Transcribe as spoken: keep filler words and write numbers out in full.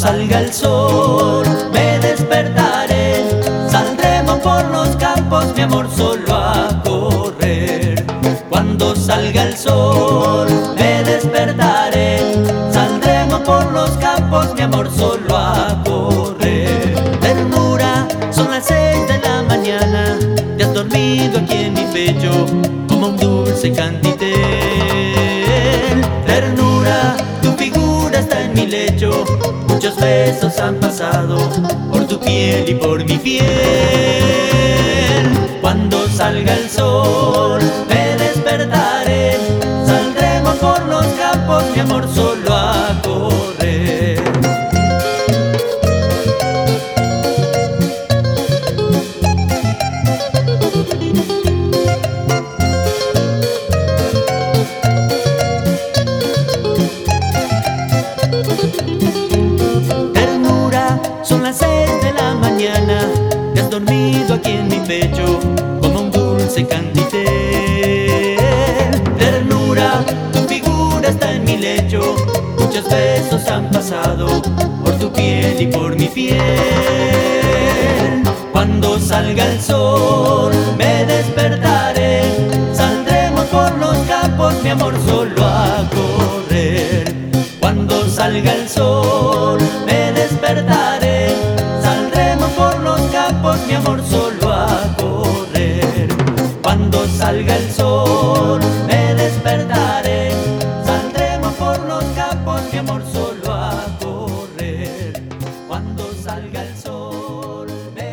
salga el sol, me despertaré. Saldremos por los campos, mi amor, solo a correr. Cuando salga el sol, me despertaré. Saldremos por los campos, mi amor, solo a correr. Ternura, son las seis de la mañana. Te has dormido aquí en mi pecho como un dulce canditel. Ternura, tu figura está en mi lecho. Muchos besos han pasado por tu piel y por mi piel. Cuando salga el sol, me despertaré. Saldremos por los campos, mi amor, solo a correr. Son las seis de la mañana, te has dormido aquí en mi pecho como un dulce canditel. Ternura, tu figura está en mi lecho. Muchos besos han pasado por tu piel y por mi piel. Cuando salga el sol, me despertaré. Saldremos por los campos, mi amor, solo a correr. Cuando salga el sol, me despertaré. Saldremos por los campos, mi amor, solo a correr. Cuando salga el sol, me despertaré. Saldremos por los campos, mi amor, solo a correr. Cuando salga el sol, me